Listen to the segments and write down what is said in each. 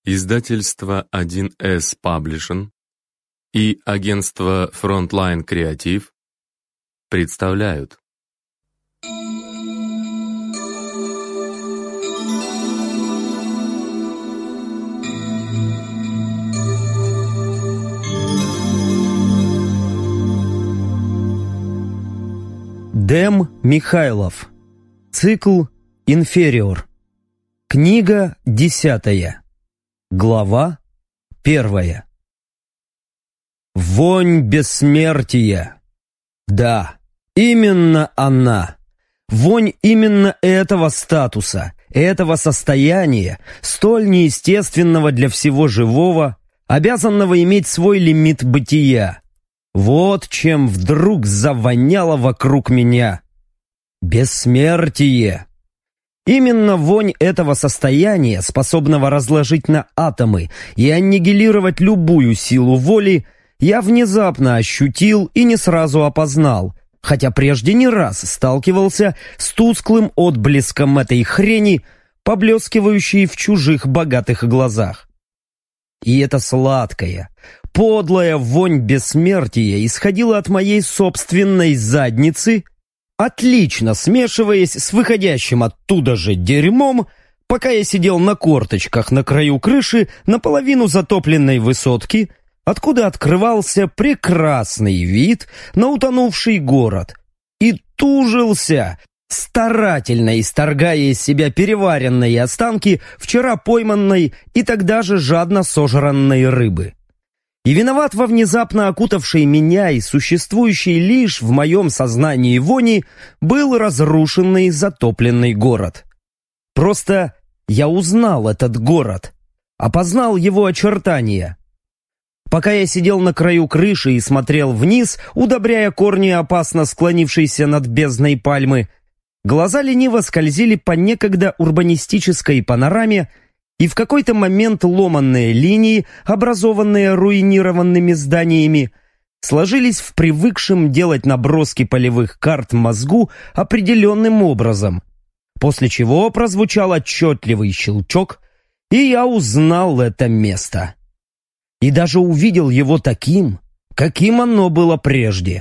Издательство 1С Publishing и агентство Frontline Creative представляют. Дэм Михайлов. Цикл «Инфериор». Книга 10. Глава 1. Вонь бессмертия. Да, именно она. Вонь именно этого статуса, этого состояния, столь неестественного для всего живого, обязанного иметь свой лимит бытия. Вот чем вдруг завоняло вокруг меня. Бессмертие. Именно вонь этого состояния, способного разложить на атомы и аннигилировать любую силу воли, я внезапно ощутил и не сразу опознал, хотя прежде не раз сталкивался с тусклым отблеском этой хрени, поблескивающей в чужих богатых глазах. И эта сладкая, подлая вонь бессмертия исходила от моей собственной задницы, отлично смешиваясь с выходящим оттуда же дерьмом, пока я сидел на корточках на краю крыши наполовину затопленной высотки, откуда открывался прекрасный вид на утонувший город, и тужился, старательно исторгая из себя переваренные останки вчера пойманной и тогда же жадно сожранной рыбы. И виноват во внезапно окутавшей меня и существующей лишь в моем сознании вони был разрушенный затопленный город. Просто я узнал этот город, опознал его очертания. Пока я сидел на краю крыши и смотрел вниз, удобряя корни опасно склонившейся над бездной пальмы, глаза лениво скользили по некогда урбанистической панораме, и в какой-то момент ломанные линии, образованные руинированными зданиями, сложились в привыкшем делать наброски полевых карт мозгу определенным образом, после чего прозвучал отчетливый щелчок, и я узнал это место. И даже увидел его таким, каким оно было прежде.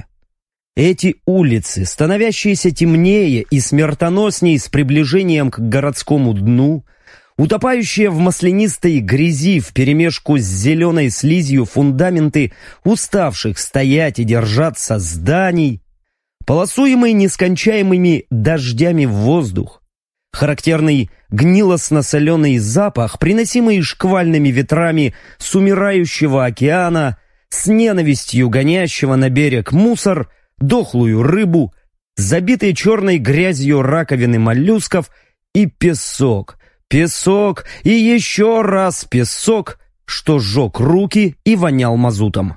Эти улицы, становящиеся темнее и смертоносней с приближением к городскому дну, утопающие в маслянистой грязи вперемешку с зеленой слизью фундаменты уставших стоять и держаться зданий, полосуемый нескончаемыми дождями в воздух, характерный гнилостно-соленый запах, приносимый шквальными ветрами с умирающего океана, с ненавистью гонящего на берег мусор, дохлую рыбу, забитые черной грязью раковины моллюсков и песок, песок и еще раз песок, что сжег руки и вонял мазутом.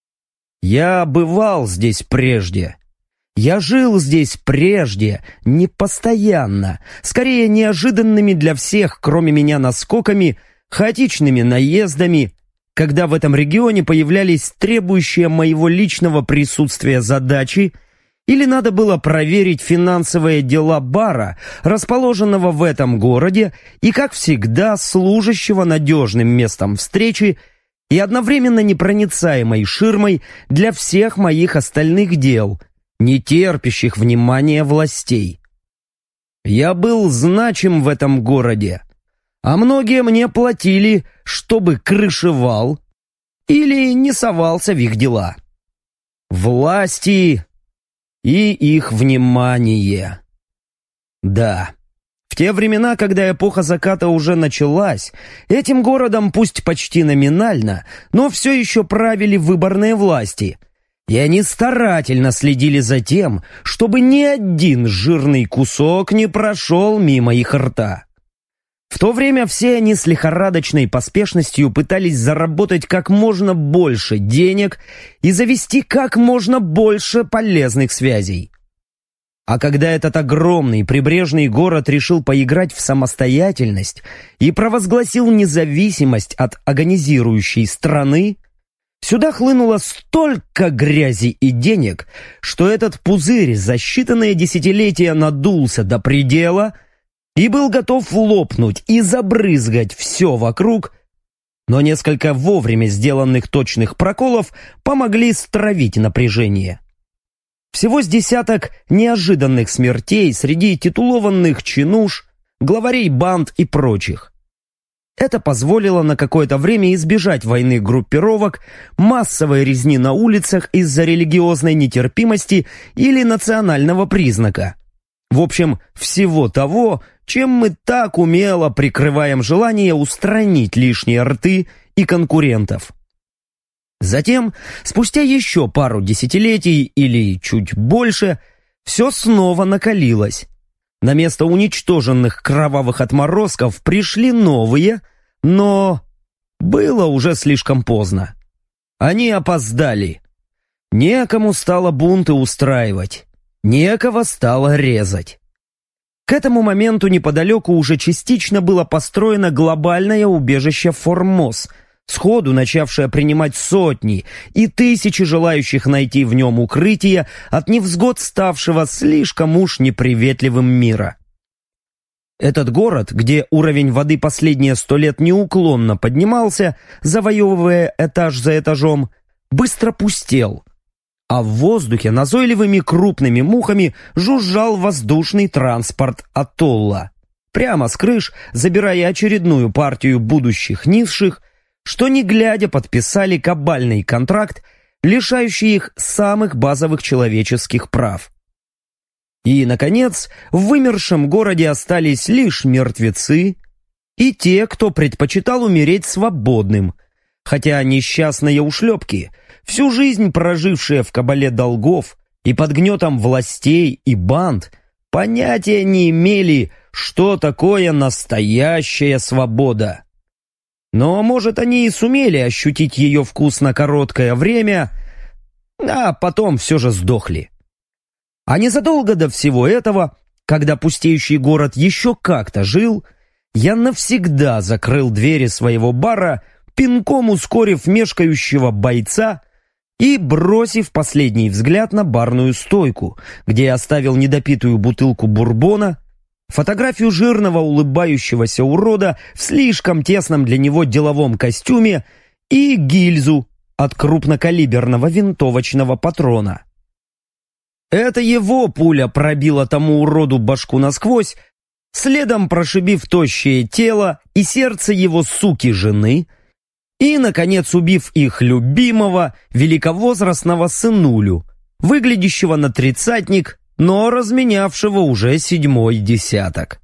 Я бывал здесь прежде. Я жил здесь прежде, не постоянно, скорее неожиданными для всех, кроме меня, наскоками, хаотичными наездами, когда в этом регионе появлялись требующие моего личного присутствия задачи, или надо было проверить финансовые дела бара, расположенного в этом городе и, как всегда, служащего надежным местом встречи и одновременно непроницаемой ширмой для всех моих остальных дел, не терпящих внимания властей. Я был значим в этом городе, а многие мне платили, чтобы крышевал или не совался в их дела. Власти и их внимание. Да, в те времена, когда эпоха заката уже началась, этим городом, пусть почти номинально, но все еще правили выборные власти, и они старательно следили за тем, чтобы ни один жирный кусок не прошел мимо их рта. В то время все они с лихорадочной поспешностью пытались заработать как можно больше денег и завести как можно больше полезных связей. А когда этот огромный прибрежный город решил поиграть в самостоятельность и провозгласил независимость от агонизирующей страны, сюда хлынуло столько грязи и денег, что этот пузырь за считанные десятилетия надулся до предела и был готов лопнуть и забрызгать все вокруг, Но несколько вовремя сделанных точных проколов помогли стравить напряжение. Всего с десяток неожиданных смертей среди титулованных чинуш, главарей банд и прочих. Это позволило на какое-то время избежать войны группировок, массовой резни на улицах из-за религиозной нетерпимости или национального признака. В общем, всего того, чем мы так умело прикрываем желание устранить лишние рты и конкурентов. Затем, спустя еще пару десятилетий или чуть больше, все снова накалилось. На место уничтоженных кровавых отморозков пришли новые, но было уже слишком поздно. Они опоздали. Некому стало бунты устраивать, некого стало резать. К этому моменту неподалеку уже частично было построено глобальное убежище Формоз, сходу начавшее принимать сотни и тысячи желающих найти в нем укрытие от невзгод ставшего слишком уж неприветливым мира. Этот город, где уровень воды последние 100 лет неуклонно поднимался, завоевывая этаж за этажом, быстро пустел, а в воздухе назойливыми крупными мухами жужжал воздушный транспорт атолла, прямо с крыш забирая очередную партию будущих низших, что не глядя подписали кабальный контракт, лишающий их самых базовых человеческих прав. И, наконец, в вымершем городе остались лишь мертвецы и те, кто предпочитал умереть свободным, хотя несчастные ушлепки, всю жизнь прожившие в кабале долгов и под гнетом властей и банд, понятия не имели, что такое настоящая свобода. Но, может, они и сумели ощутить ее вкус на короткое время, а потом все же сдохли. А незадолго до всего этого, когда пустеющий город еще как-то жил, я навсегда закрыл двери своего бара, пинком ускорив мешкающего бойца и бросив последний взгляд на барную стойку, где я оставил недопитую бутылку бурбона, фотографию жирного улыбающегося урода в слишком тесном для него деловом костюме и гильзу от крупнокалиберного винтовочного патрона. Это его пуля пробила тому уроду башку насквозь, следом прошибив тощее тело и сердце его суки-жены и, наконец, убив их любимого великовозрастного сынулю, выглядящего на тридцатник, но разменявшего уже 7-й десяток.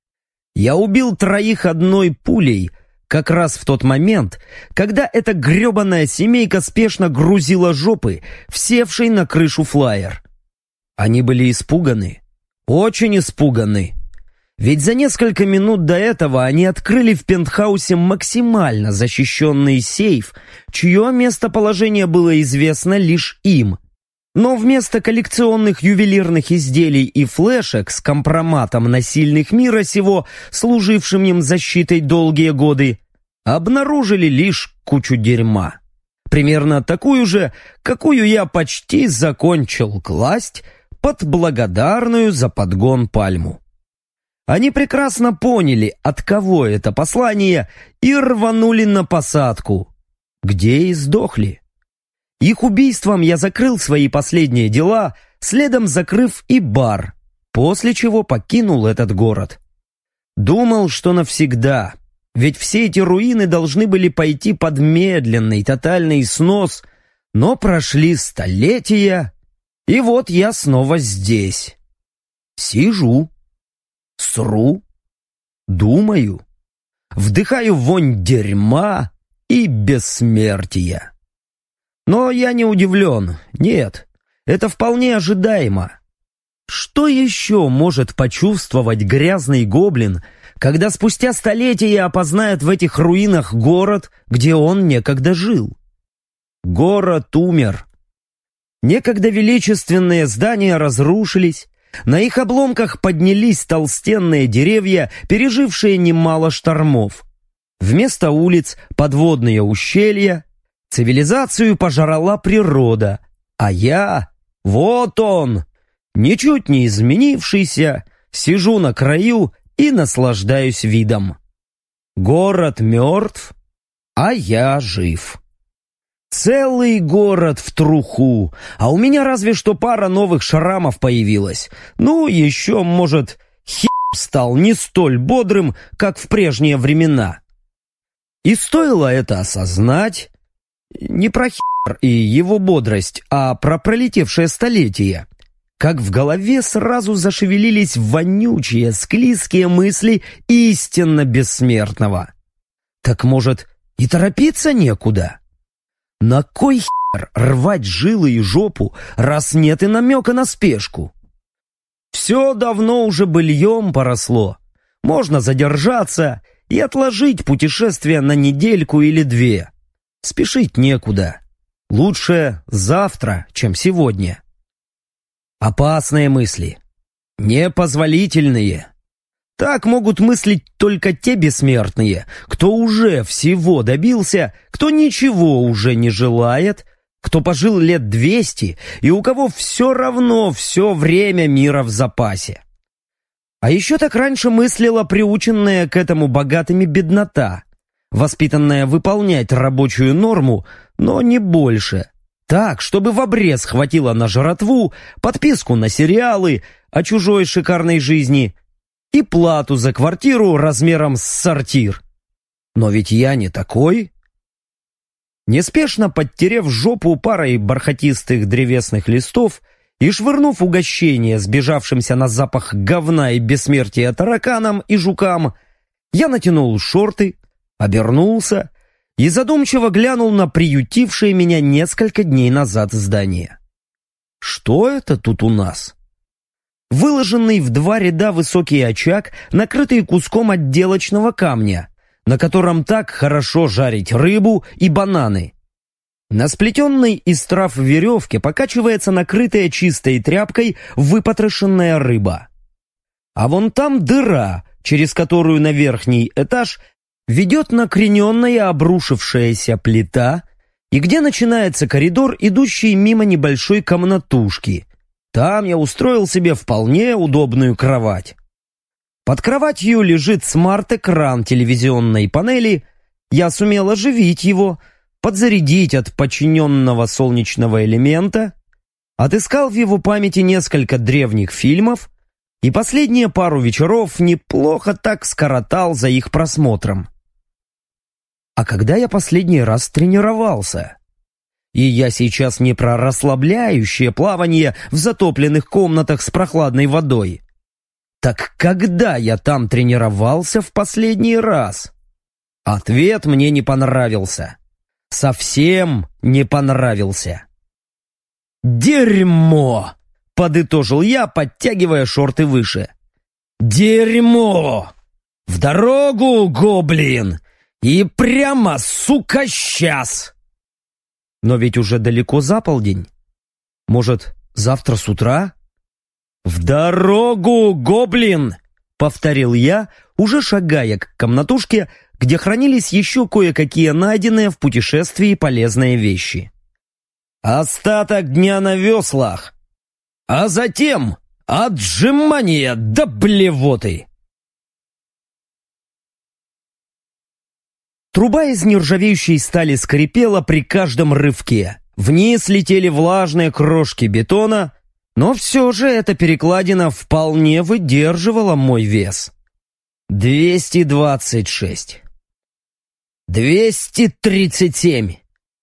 Я убил 3 одной пулей как раз в тот момент, когда эта гребаная семейка спешно грузила жопы в севший на крышу флайер. Они были испуганы, очень испуганы. Ведь за несколько минут до этого они открыли в пентхаусе максимально защищенный сейф, чье местоположение было известно лишь им. Но вместо коллекционных ювелирных изделий и флешек с компроматом на сильных мира сего, служившим им защитой долгие годы, обнаружили лишь кучу дерьма. Примерно такую же, какую я почти закончил класть под благодарную за подгон пальму. Они прекрасно поняли, от кого это послание, и рванули на посадку, где и сдохли. Их убийством я закрыл свои последние дела, следом закрыв и бар, после чего покинул этот город. Думал, что навсегда, ведь все эти руины должны были пойти под медленный тотальный снос, но прошли столетия, и вот я снова здесь. Сижу, сру, думаю, вдыхаю вонь дерьма и бессмертия. Но я не удивлен, нет, это вполне ожидаемо. Что еще может почувствовать грязный гоблин, когда спустя столетия опознает в этих руинах город, где он некогда жил? Город умер. Некогда величественные здания разрушились, на их обломках поднялись толстенные деревья, пережившие немало штормов. Вместо улиц подводные ущелья, цивилизацию пожрала природа, а я, вот он, ничуть не изменившийся, сижу на краю и наслаждаюсь видом. Город мертв, А я жив. Целый город в труху, а у меня разве что пара новых шрамов появилась. Ну, еще, может, стал не столь бодрым, как в прежние времена. И стоило это осознать, не про и его бодрость, а про пролетевшее столетие, как в голове сразу зашевелились вонючие, склизкие мысли истинно бессмертного. Так, может, и торопиться некуда? На кой рвать жилы и жопу, раз нет и намека на спешку? Все давно уже быльем поросло. Можно задержаться и отложить путешествие на недельку или две. Спешить некуда. Лучше завтра, чем сегодня. Опасные мысли. Непозволительные. Так могут мыслить только те бессмертные, кто уже всего добился, кто ничего уже не желает, кто пожил лет 200 и у кого все равно все время мира в запасе. А еще так раньше мыслила приученная к этому богатыми беднота, воспитанная выполнять рабочую норму, но не больше. Так, чтобы в обрез хватило на жратву, подписку на сериалы о чужой шикарной жизни и плату за квартиру размером с сортир. Но ведь я не такой. Неспешно подтерев жопу парой бархатистых древесных листов и швырнув угощение сбежавшимся на запах говна и бессмертия тараканам и жукам, я натянул шорты, обернулся и задумчиво глянул на приютившее меня несколько дней назад здание. Что это тут у нас? Выложенный в 2 ряда высокий очаг, накрытый куском отделочного камня, на котором так хорошо жарить рыбу и бананы. На сплетенной из трав веревке покачивается накрытая чистой тряпкой выпотрошенная рыба. А вон там дыра, через которую на верхний этаж ведет накрененная обрушившаяся плита, и где начинается коридор, идущий мимо небольшой комнатушки. Там я устроил себе вполне удобную кровать. Под кроватью лежит смарт-экран телевизионной панели. Я сумел оживить его, подзарядить от подчиненного солнечного элемента, отыскал в его памяти несколько древних фильмов и последние пару вечеров неплохо так скоротал за их просмотром. А когда я последний раз тренировался? И я сейчас не про расслабляющее плавание в затопленных комнатах с прохладной водой. Так когда я там тренировался в последний раз? Ответ мне не понравился. Совсем не понравился. «Дерьмо!» — подытожил я, подтягивая шорты выше. «Дерьмо! В дорогу, гоблин! И прямо, сука, сейчас!» Но ведь уже далеко за полдень. Может, завтра с утра? «В дорогу, гоблин!» — повторил я, уже шагая к комнатушке, где хранились еще кое-какие найденные в путешествии полезные вещи. «Остаток дня на веслах, а затем отжимания до блевоты!» Труба из нержавеющей стали скрипела при каждом рывке. Вниз летели влажные крошки бетона, но все же эта перекладина вполне выдерживала мой вес. 226. 237.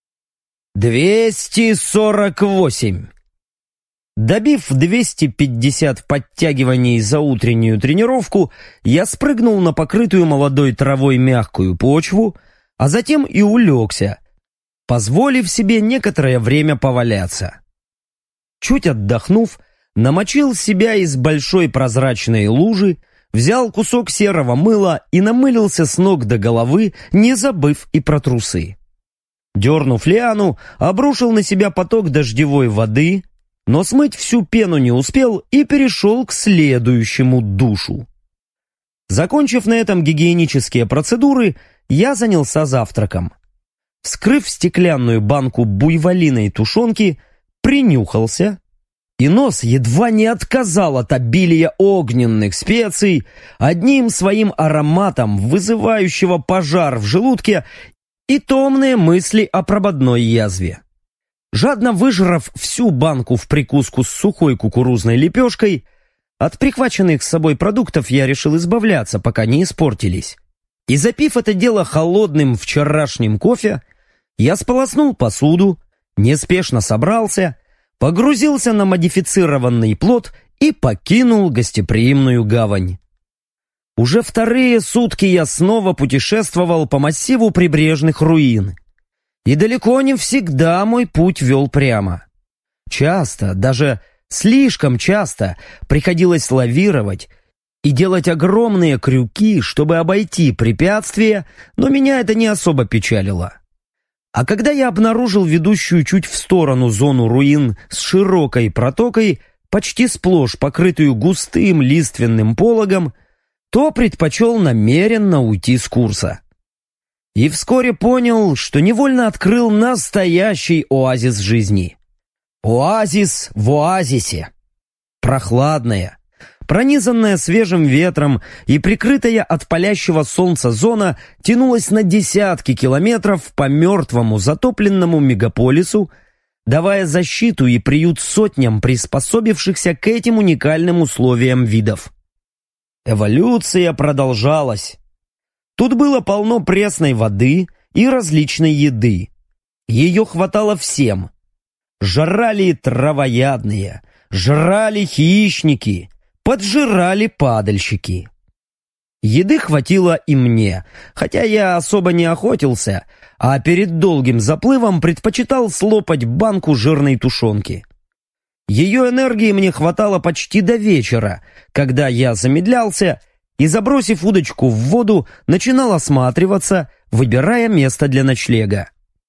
248. Добив 250 подтягиваний за утреннюю тренировку, я спрыгнул на покрытую молодой травой мягкую почву, а затем и улегся, позволив себе некоторое время поваляться. Чуть отдохнув, намочил себя из большой прозрачной лужи, взял кусок серого мыла и намылился с ног до головы, не забыв и про трусы. Дернув лиану, обрушил на себя поток дождевой воды, но смыть всю пену не успел и перешел к следующему душу. Закончив на этом гигиенические процедуры, я занялся завтраком. Вскрыв стеклянную банку буйволиной тушенки, принюхался, и нос едва не отказал от обилия огненных специй, одним своим ароматом, вызывающего пожар в желудке и томные мысли о прободной язве. Жадно выжрав всю банку в прикуску с сухой кукурузной лепешкой, от прихваченных с собой продуктов я решил избавляться, пока не испортились. И запив это дело холодным вчерашним кофе, я сполоснул посуду, неспешно собрался, погрузился на модифицированный плот и покинул гостеприимную гавань. Уже вторые сутки я снова путешествовал по массиву прибрежных руин. И далеко не всегда мой путь вел прямо. Часто, даже слишком часто, приходилось лавировать и делать огромные крюки, чтобы обойти препятствия, но меня это не особо печалило. А когда я обнаружил ведущую чуть в сторону зону руин с широкой протокой, почти сплошь покрытую густым лиственным пологом, то предпочел намеренно уйти с курса. И вскоре понял, что невольно открыл настоящий оазис жизни. Оазис в оазисе. Прохладная, пронизанная свежим ветром и прикрытая от палящего солнца зона тянулась на десятки километров по мертвому затопленному мегаполису, давая защиту и приют сотням приспособившихся к этим уникальным условиям видов. Эволюция продолжалась. Тут было полно пресной воды и различной еды. Ее хватало всем. Жрали травоядные, жрали хищники, поджирали падальщики. Еды хватило и мне, хотя я особо не охотился, а перед долгим заплывом предпочитал слопать банку жирной тушенки. Ее энергии мне хватало почти до вечера, когда я замедлялся и, забросив удочку в воду, начинал осматриваться, выбирая место для ночлега.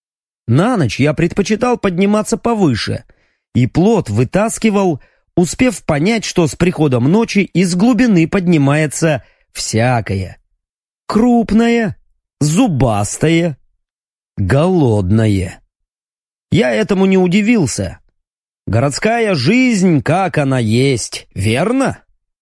На ночь я предпочитал подниматься повыше, и плот вытаскивал, успев понять, что с приходом ночи из глубины поднимается всякое. Крупное, зубастое, голодное. Я этому не удивился. Городская жизнь, как она есть, верно?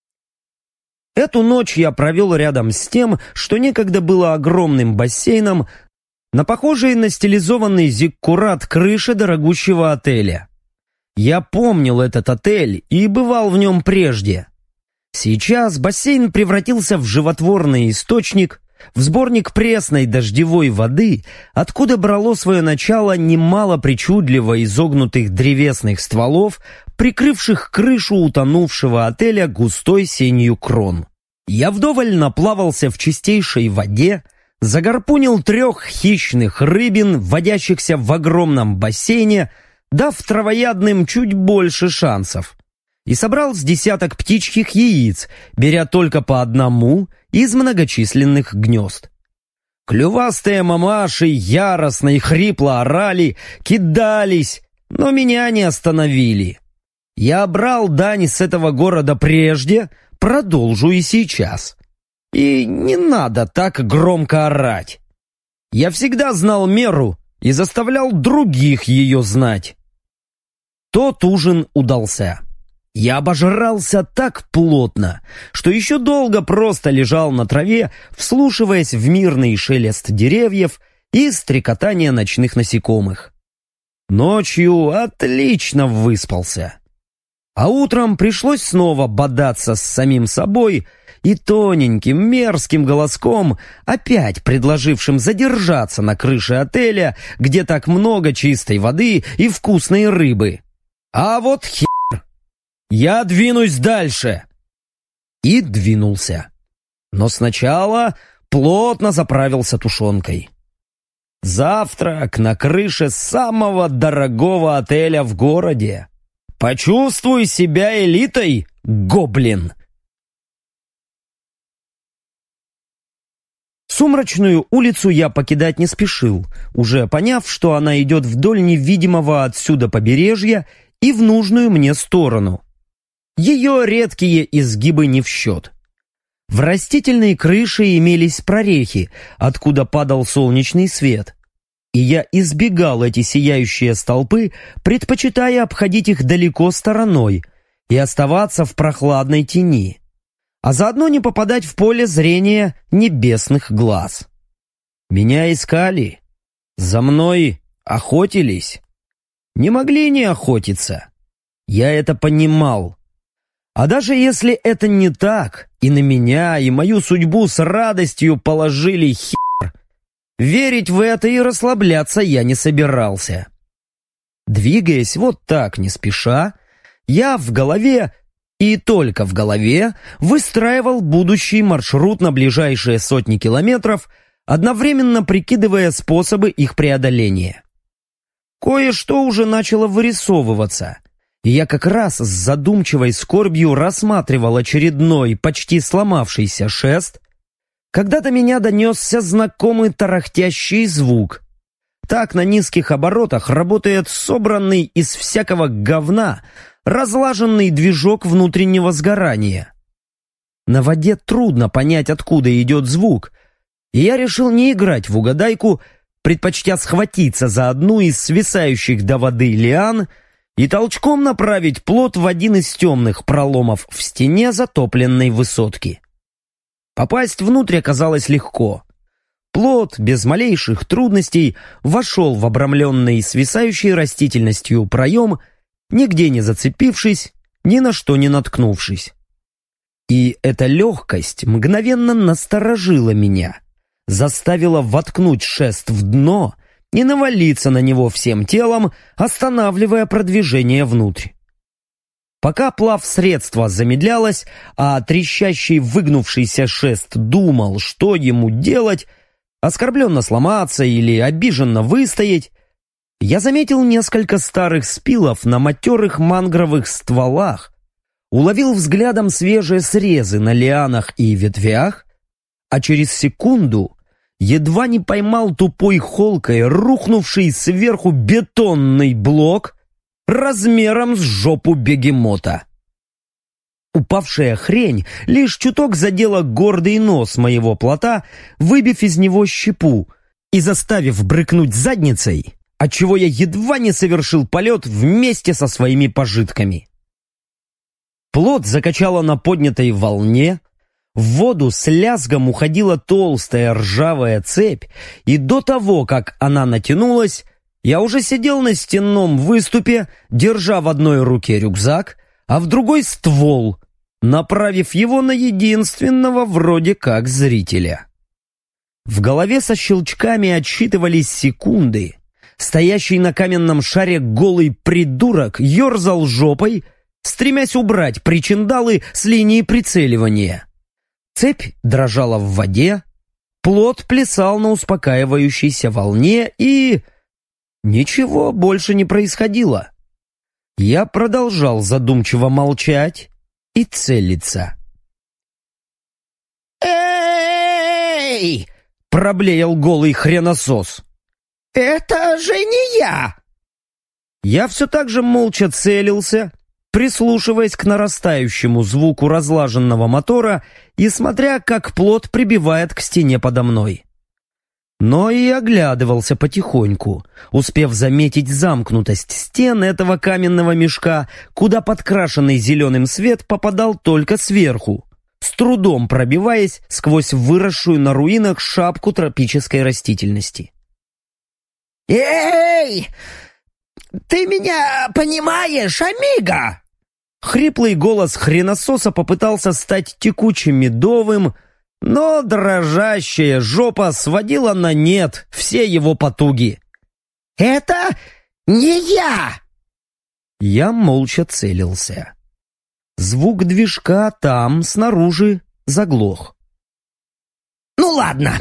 Эту ночь я провел рядом с тем, что некогда было огромным бассейном, на похожей на стилизованный зиккурат крыше дорогущего отеля. Я помнил этот отель и бывал в нем прежде. Сейчас бассейн превратился в животворный источник, в сборник пресной дождевой воды, откуда брало свое начало немало причудливо изогнутых древесных стволов, прикрывших крышу утонувшего отеля густой сенью крон. Я вдоволь наплавался в чистейшей воде, загарпунил 3 хищных рыбин, водящихся в огромном бассейне, дав травоядным чуть больше шансов, и собрал с десяток птичьих яиц, беря только по одному из многочисленных гнезд. Клювастые мамаши яростно и хрипло орали, кидались, но меня не остановили. Я брал дань с этого города прежде, продолжу и сейчас. И не надо так громко орать. Я всегда знал меру и заставлял других ее знать. Тот ужин удался. Я обожрался так плотно, что еще долго просто лежал на траве, вслушиваясь в мирный шелест деревьев и стрекотание ночных насекомых. Ночью отлично выспался. А утром пришлось снова бодаться с самим собой и тоненьким мерзким голоском, опять предложившим задержаться на крыше отеля, где так много чистой воды и вкусной рыбы. А вот хер! Я двинусь дальше. И двинулся. Но сначала плотно заправился тушенкой. Завтрак на крыше самого дорогого отеля в городе. Почувствуй себя элитой, гоблин! Сумрачную улицу я покидать не спешил, уже поняв, что она идет вдоль невидимого отсюда побережья и в нужную мне сторону. Ее редкие изгибы не в счет. В растительной крыше имелись прорехи, откуда падал солнечный свет. И я избегал эти сияющие столпы, предпочитая обходить их далеко стороной и оставаться в прохладной тени, а заодно не попадать в поле зрения небесных глаз. Меня искали, За мной охотились? Не могли не охотиться. Я это понимал. А даже если это не так, и на меня, и мою судьбу с радостью положили хер, верить в это и расслабляться я не собирался. Двигаясь вот так не спеша, я в голове, и только в голове, выстраивал будущий маршрут на ближайшие сотни километров, одновременно прикидывая способы их преодоления. Кое-что уже начало вырисовываться, и я как раз с задумчивой скорбью рассматривал очередной, почти сломавшийся шест, когда до меня донесся знакомый тарахтящий звук. Так на низких оборотах работает собранный из всякого говна разлаженный движок внутреннего сгорания. На воде трудно понять, откуда идет звук, и я решил не играть в угадайку, предпочтя схватиться за одну из свисающих до воды лиан и толчком направить плот в один из темных проломов в стене затопленной высотки. Попасть внутрь оказалось легко. Плот без малейших трудностей вошел в обрамленный свисающей растительностью проем, нигде не зацепившись, ни на что не наткнувшись. И эта легкость мгновенно насторожила меня, заставила воткнуть шест в дно и навалиться на него всем телом, останавливая продвижение внутрь. Пока плавсредство замедлялось, а трещащий выгнувшийся шест думал, что ему делать, оскорбленно сломаться или обиженно выстоять, я заметил несколько старых спилов на матерых мангровых стволах, уловил взглядом свежие срезы на лианах и ветвях, а через секунду едва не поймал тупой холкой рухнувший сверху бетонный блок размером с жопу бегемота. Упавшая хрень лишь чуток задела гордый нос моего плота, выбив из него щепу и заставив брыкнуть задницей, отчего я едва не совершил полет вместе со своими пожитками. Плот закачало на поднятой волне, в воду с лязгом уходила толстая ржавая цепь, и до того, как она натянулась, я уже сидел на стенном выступе, держа в одной руке рюкзак, а в другой ствол, направив его на единственного вроде как зрителя. В голове со щелчками отсчитывались секунды. Стоящий на каменном шаре голый придурок ерзал жопой, стремясь убрать причиндалы с линии прицеливания. Цепь дрожала в воде, плот плясал на успокаивающейся волне, и ничего больше не происходило. Я продолжал задумчиво молчать и целиться. «Эй!» — проблеял голый хреносос. «Это же не я!» Я все так же молча целился, прислушиваясь к нарастающему звуку разлаженного мотора и смотря, как плот прибивает к стене подо мной. Но и оглядывался потихоньку, успев заметить замкнутость стен этого каменного мешка, куда подкрашенный зеленым свет попадал только сверху, с трудом пробиваясь сквозь выросшую на руинах шапку тропической растительности. «Эй! Ты меня понимаешь, амиго?» Хриплый голос хренососа попытался стать текучим медовым, но дрожащая жопа сводила на нет все его потуги. «Это не я!» Я молча целился. Звук движка там, снаружи, заглох. «Ну ладно,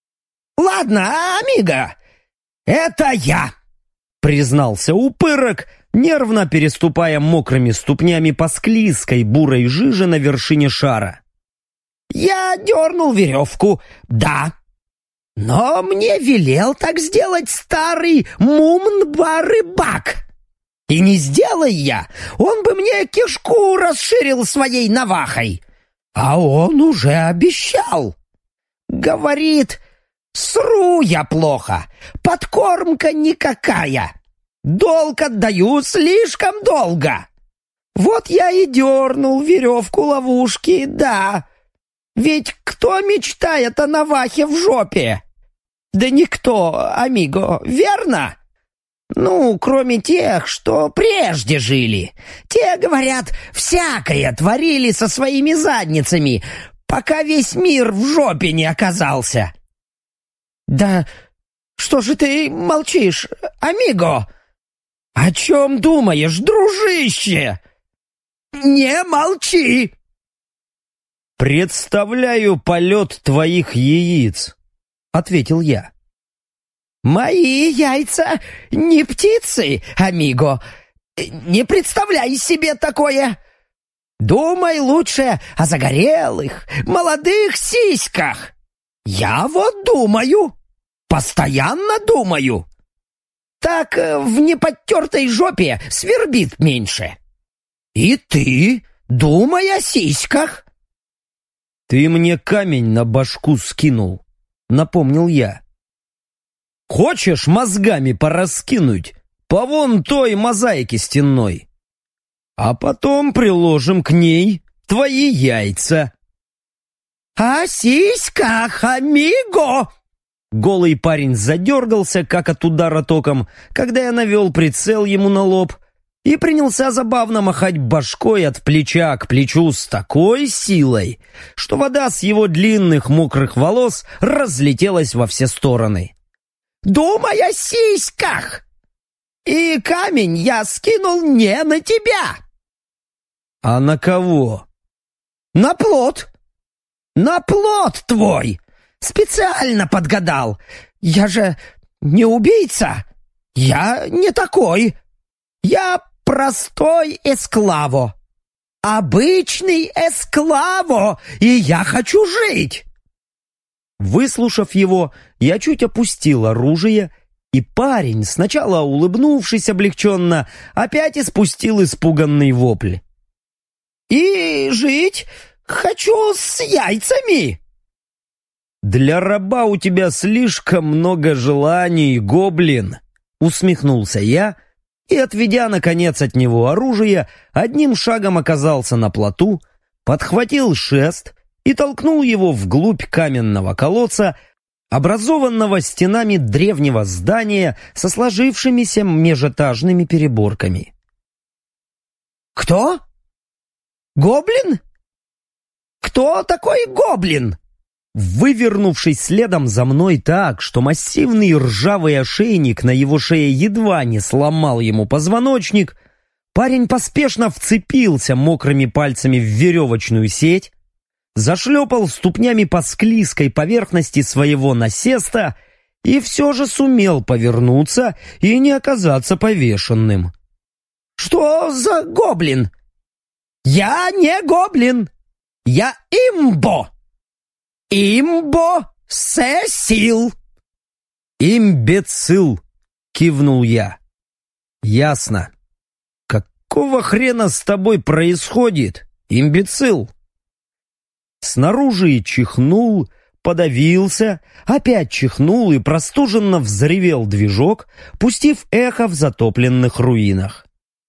амиго, это я!» Признался упырок, нервно переступая мокрыми ступнями по склизкой бурой жиже на вершине шара. «Я дернул веревку, да, но мне велел так сделать старый Мумнба-рыбак. И не сделай я, он бы мне кишку расширил своей навахой. А он уже обещал. Говорит, сру я плохо, подкормка никакая. Долг отдаю слишком долго. Вот я и дернул веревку ловушки, да. Ведь кто мечтает о навахе в жопе? Да никто, амиго, верно? Ну, кроме тех, что прежде жили. Те, говорят, всякое творили со своими задницами, пока весь мир в жопе не оказался. Да что же ты молчишь, амиго? О чем думаешь, дружище? Не молчи! «Представляю полет твоих яиц», — ответил я. «Мои яйца не птицы, амиго. Не представляй себе такое. Думай лучше о загорелых, молодых сиськах. Я вот думаю, постоянно думаю. Так в неподтертой жопе свербит меньше. И ты думай о сиськах». «Ты мне камень на башку скинул», — напомнил я. «Хочешь мозгами пораскинуть по вон той мозаике стенной? А потом приложим к ней твои яйца». «О сиськах, амиго!» Голый парень задергался, как от удара током, когда я навел прицел ему на лоб и принялся забавно махать башкой от плеча к плечу с такой силой, что вода с его длинных мокрых волос разлетелась во все стороны. «Думай о сиськах! И камень я скинул не на тебя!» «А на кого?» «На плот! На плот твой! Специально подгадал! Я же не убийца! Я не такой! Я простой эсклаво! Обычный эсклаво! И я хочу жить!» Выслушав его, я чуть опустил оружие, и парень, сначала улыбнувшись облегченно, опять испустил испуганный вопль. «И жить хочу с яйцами!» «Для раба у тебя слишком много желаний, гоблин!» Усмехнулся я и, отведя, наконец, от него оружие, одним шагом оказался на плоту, подхватил шест и толкнул его вглубь каменного колодца, образованного стенами древнего здания со сложившимися межэтажными переборками. «Кто? Гоблин? Кто такой гоблин?» Вывернувшись следом за мной так, что массивный ржавый ошейник на его шее едва не сломал ему позвоночник, парень поспешно вцепился мокрыми пальцами в веревочную сеть, зашлепал ступнями по склизкой поверхности своего насеста и все же сумел повернуться и не оказаться повешенным. «Что за гоблин? Я не гоблин! Я имбо! Имбо Сесил!» «Имбецил!» — кивнул я. «Ясно. Какого хрена с тобой происходит, имбецил?» Снаружи чихнул, подавился, опять чихнул и простуженно взревел движок, пустив эхо в затопленных руинах.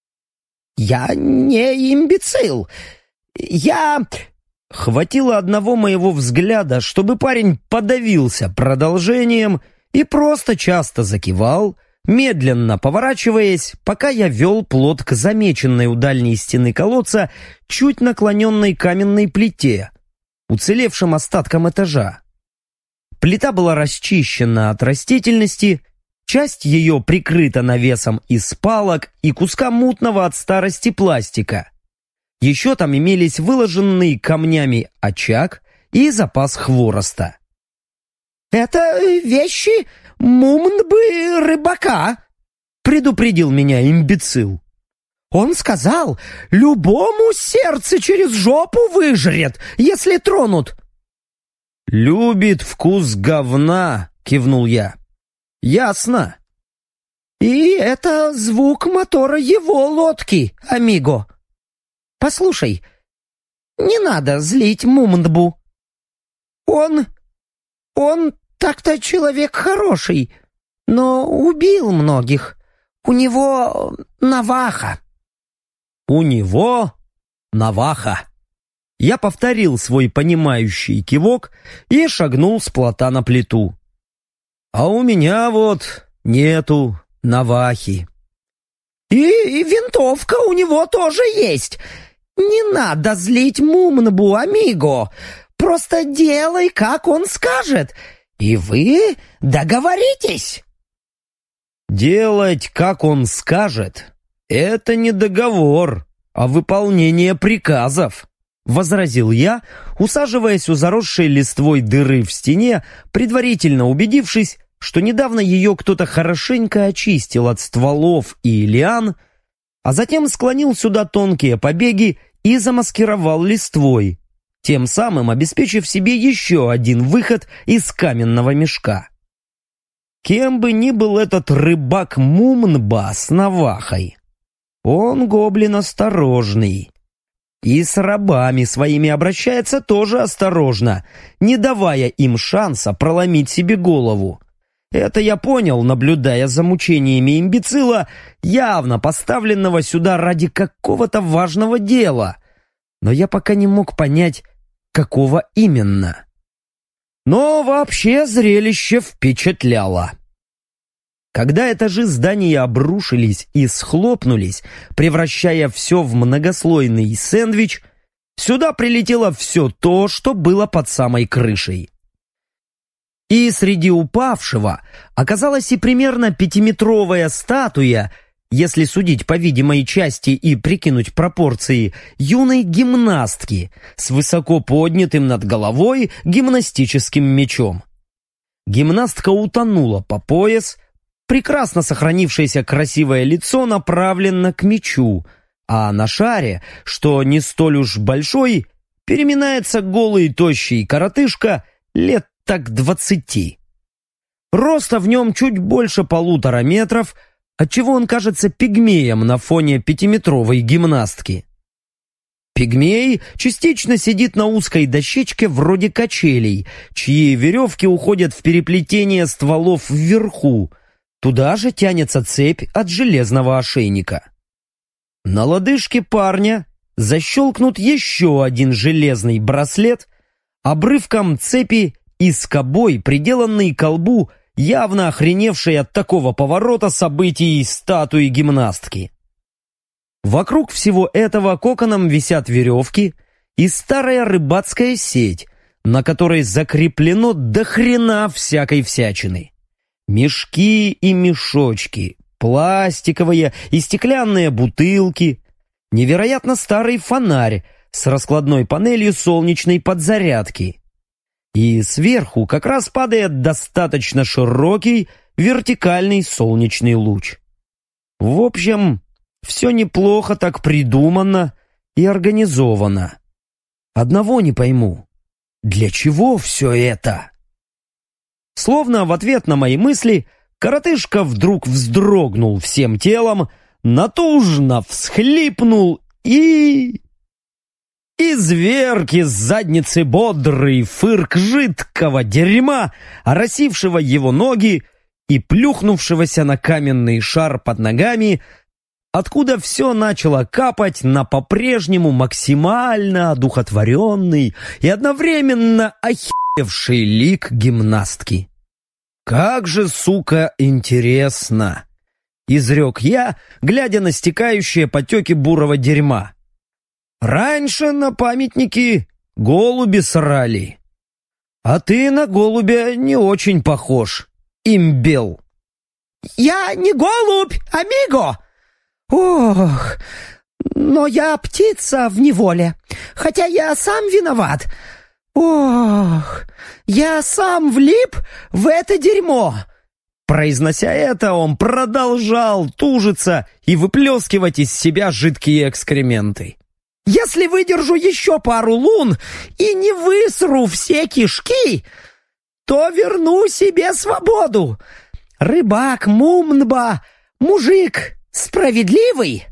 «Я не имбецил! Я...» Хватило одного моего взгляда, чтобы парень подавился продолжением и просто часто закивал, медленно поворачиваясь, пока я вел плот к замеченной у дальней стены колодца чуть наклоненной каменной плите, уцелевшим остаткам этажа. Плита была расчищена от растительности, часть ее прикрыта навесом из палок и куска мутного от старости пластика. Еще там имелись выложенный камнями очаг и запас хвороста. «Это вещи Мумнбы рыбака», — предупредил меня имбецил. «Он сказал, любому сердце через жопу выжрет, если тронут». «Любит вкус говна», — кивнул я. «Ясно». «И это звук мотора его лодки, амиго. Послушай, не надо злить Мумнбу. Он так-то человек хороший, но убил многих. У него наваха». «У него наваха». Я повторил свой понимающий кивок и шагнул с плота на плиту. А у меня вот нету навахи. И винтовка у него тоже есть. Не надо злить Мумнбу, амиго. Просто делай, как он скажет, и вы договоритесь. Делать, как он скажет, это не договор, а выполнение приказов, возразил я, усаживаясь у заросшей листвой дыры в стене, предварительно убедившись, что недавно ее кто-то хорошенько очистил от стволов и лиан, а затем склонил сюда тонкие побеги и замаскировал листвой, тем самым обеспечив себе еще один выход из каменного мешка. Кем бы ни был этот рыбак Мумнба с навахой, он гоблин осторожный. И с рабами своими обращается тоже осторожно, не давая им шанса проломить себе голову. Это я понял, наблюдая за мучениями имбецила, явно поставленного сюда ради какого-то важного дела. Но я пока не мог понять, какого именно. Но вообще зрелище впечатляло. Когда этажи здания обрушились и схлопнулись, превращая все в многослойный сэндвич, сюда прилетело все то, что было под самой крышей. И среди упавшего оказалась и примерно 5-метровая статуя, если судить по видимой части и прикинуть пропорции, юной гимнастки с высоко поднятым над головой гимнастическим мячом. Гимнастка утонула по пояс, прекрасно сохранившееся красивое лицо направлено к мячу, а на шаре, что не столь уж большой, переминается голый тощий коротышка лет так 20. Роста в нем чуть больше 1,5 метра, отчего он кажется пигмеем на фоне 5-метровой гимнастки. Пигмей частично сидит на узкой дощечке вроде качелей, чьи веревки уходят в переплетение стволов вверху. Туда же тянется цепь от железного ошейника. На лодыжке парня защелкнут еще один железный браслет, обрывком цепи и скобой, приделанный к колбу, явно охреневшей от такого поворота событий статуи гимнастки. Вокруг всего этого коконом висят веревки и старая рыбацкая сеть, на которой закреплено до хрена всякой всячины. Мешки и мешочки, пластиковые и стеклянные бутылки, невероятно старый фонарь с раскладной панелью солнечной подзарядки. И сверху как раз падает достаточно широкий вертикальный солнечный луч. В общем, все неплохо так придумано и организовано. Одного не пойму. Для чего все это? Словно в ответ на мои мысли, коротышка вдруг вздрогнул всем телом, натужно всхлипнул и... изверг из задницы бодрый фырк жидкого дерьма, оросившего его ноги и плюхнувшегося на каменный шар под ногами, откуда все начало капать на по-прежнему максимально одухотворенный и одновременно охеревший лик гимнастки. «Как же, сука, интересно!» — изрек я, глядя на стекающие потеки бурого дерьма. «Раньше на памятники голуби срали, а ты на голубя не очень похож, имбел». «Я не голубь, амиго! Ох, но я птица в неволе, хотя я сам виноват. Ох, я сам влип в это дерьмо». Произнося это, он продолжал тужиться и выплескивать из себя жидкие экскременты. «Если выдержу еще пару лун и не высру все кишки, то верну себе свободу. Рыбак Мумнба, мужик справедливый».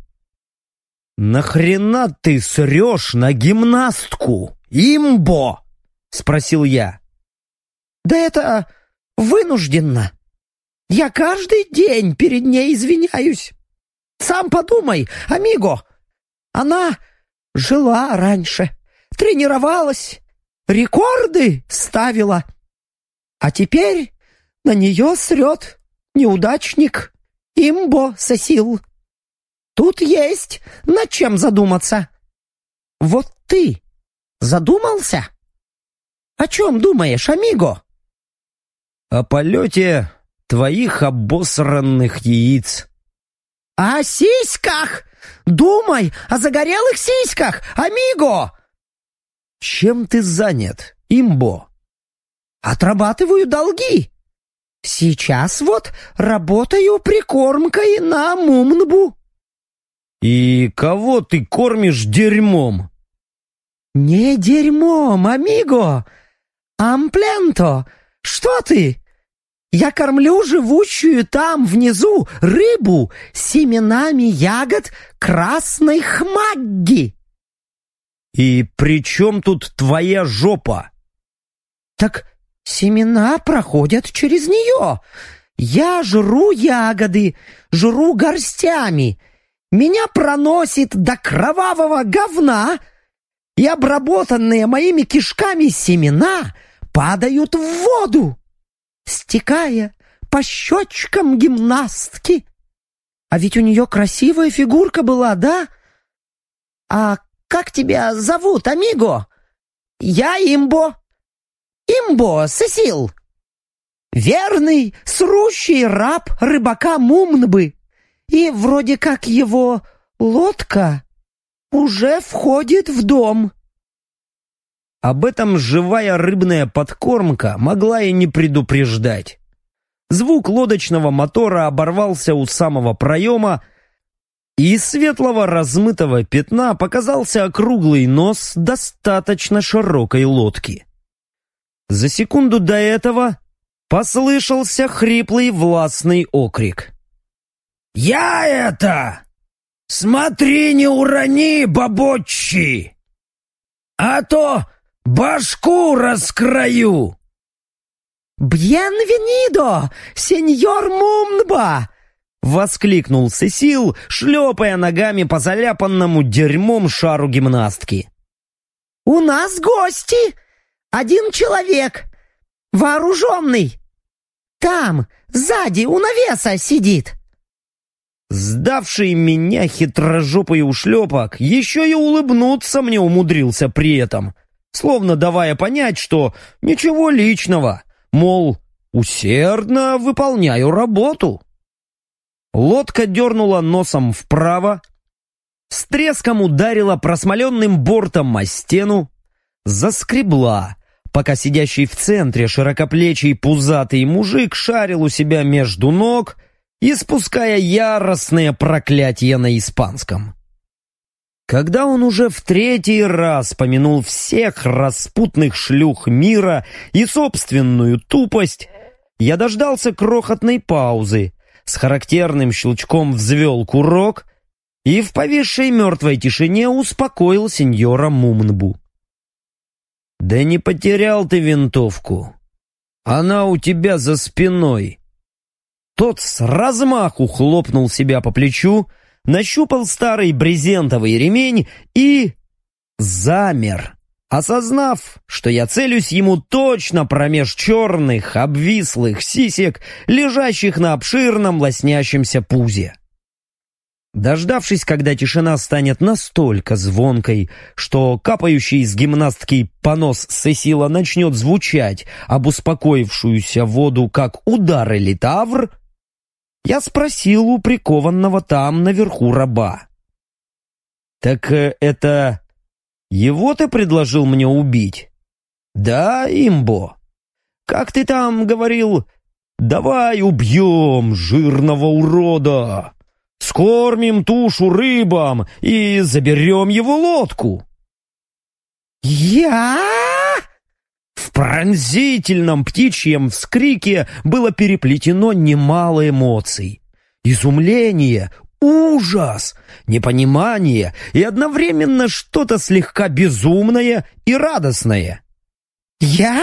«Нахрена ты срешь на гимнастку, имбо?» — спросил я. «Да это вынужденно. Я каждый день перед ней извиняюсь. Сам подумай, амиго, она жила раньше, тренировалась, рекорды ставила. А теперь На нее срет неудачник имбо сосил. Тут есть над чем задуматься. Вот ты задумался? О чем думаешь, амиго? О полете твоих обосранных яиц. О сиськах! Думай о загорелых сиськах, амиго! Чем ты занят, имбо? Отрабатываю долги. Сейчас вот работаю прикормкой на Мумнбу. И кого ты кормишь дерьмом? Не дерьмом, амиго. Ампленто. Что ты? Я кормлю живущую там внизу рыбу семенами ягод красной хмагги. И при чем тут твоя жопа? Так семена проходят через нее. Я жру ягоды, жру горстями. Меня проносит до кровавого говна, и обработанные моими кишками семена падают в воду, стекая по щечкам гимнастки. А ведь у нее красивая фигурка была, да? А как тебя зовут, амиго? Я Имбо. Имбо Сесил. Верный, срущий раб рыбака Мумнбы. И вроде как его лодка уже входит в дом. Об этом живая рыбная подкормка могла и не предупреждать. Звук лодочного мотора оборвался у самого проема, и из светлого размытого пятна показался округлый нос достаточно широкой лодки. За секунду до этого послышался хриплый властный окрик. «Я это! Смотри, не урони, бабочи! А то башку раскрою!» «Бьенвенидо, сеньор Мумнба!» — воскликнул Сесил, шлепая ногами по заляпанному дерьмом шару гимнастки. «У нас гости! Один человек, вооруженный! Там, сзади, у навеса сидит!» Сдавший меня хитрожопый ушлепок еще и улыбнуться мне умудрился при этом, словно давая понять, что ничего личного, мол, усердно выполняю работу. Лодка дернула носом вправо, с треском ударила просмоленным бортом о стену, заскребла, пока сидящий в центре широкоплечий пузатый мужик шарил у себя между ног, испуская яростные проклятия на испанском. Когда он уже в третий раз помянул всех распутных шлюх мира и собственную тупость, я дождался крохотной паузы, с характерным щелчком взвел курок и в повисшей мертвой тишине успокоил сеньора Мумнбу. «Да не потерял ты винтовку. Она у тебя за спиной». Тот с размаху хлопнул себя по плечу, нащупал старый брезентовый ремень и замер, осознав, что я целюсь ему точно промеж черных, обвислых сисек, лежащих на обширном лоснящемся пузе. Дождавшись, когда тишина станет настолько звонкой, что капающий из гимнастки понос Сесила начнет звучать об успокоившуюся воду, как удар или тавр, я спросил у прикованного там наверху раба. «Так это его ты предложил мне убить?» «Да, имбо. Как ты там говорил? Давай убьем жирного урода, скормим тушу рыбам и заберем его лодку». «Я?» В пронзительном птичьем вскрике было переплетено немало эмоций. Изумление, ужас, непонимание и одновременно что-то слегка безумное и радостное. «Я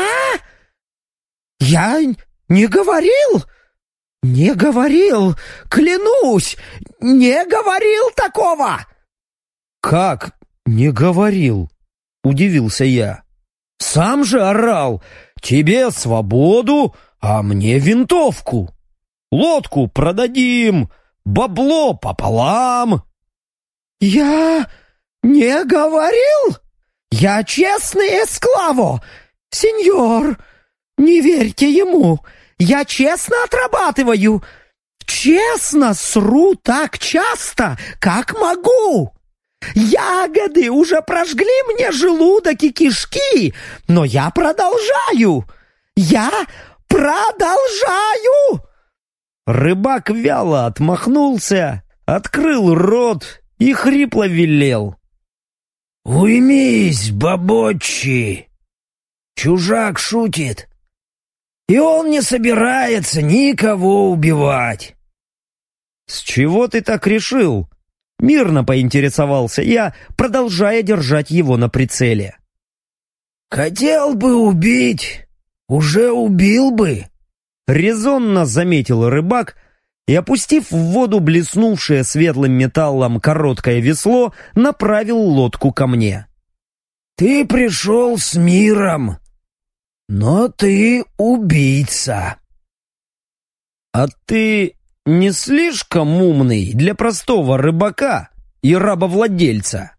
не говорил! Не говорил! Клянусь, не говорил такого!» «Как не говорил?» — удивился я. «Сам же орал: тебе свободу, а мне винтовку. Лодку продадим, бабло пополам». «Я не говорил? Я честный эсклаво. Сеньор, не верьте ему. Я честно отрабатываю. Честно сру так часто, как могу. Ягоды уже прожгли мне желудок и кишки, но я продолжаю. Я продолжаю!» Рыбак вяло отмахнулся, открыл рот и хрипло велел: «Уймись, бабочи! Чужак шутит, и он не собирается никого убивать». «С чего ты так решил?» Мирно поинтересовался я, продолжая держать его на прицеле. «Хотел бы убить, уже убил бы», — резонно заметил рыбак и, опустив в воду блеснувшее светлым металлом короткое весло, направил лодку ко мне. «Ты пришел с миром, но ты убийца». «А ты не слишком умный для простого рыбака и рабовладельца?»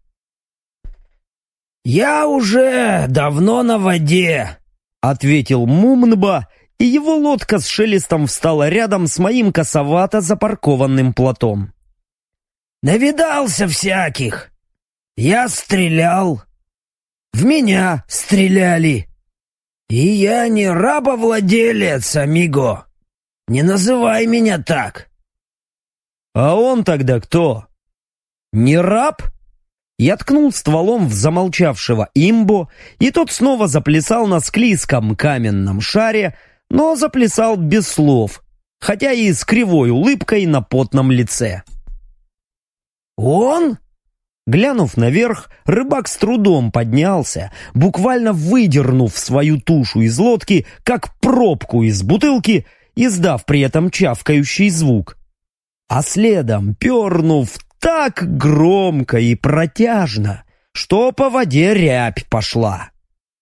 «Я уже давно на воде», — ответил Мумнба, и его лодка с шелестом встала рядом с моим косовато запаркованным плотом. «Навидался всяких. Я стрелял. В меня стреляли. И я не рабовладелец, амиго. Не называй меня так». «А он тогда кто? Не раб?» Я ткнул стволом в замолчавшего имбо, и тот снова заплясал на склизком каменном шаре, но заплясал без слов, хотя и с кривой улыбкой на потном лице. «Он?» Глянув наверх, рыбак с трудом поднялся, буквально выдернув свою тушу из лодки, как пробку из бутылки, издав при этом чавкающий звук. А следом пернув так громко и протяжно, что по воде рябь пошла.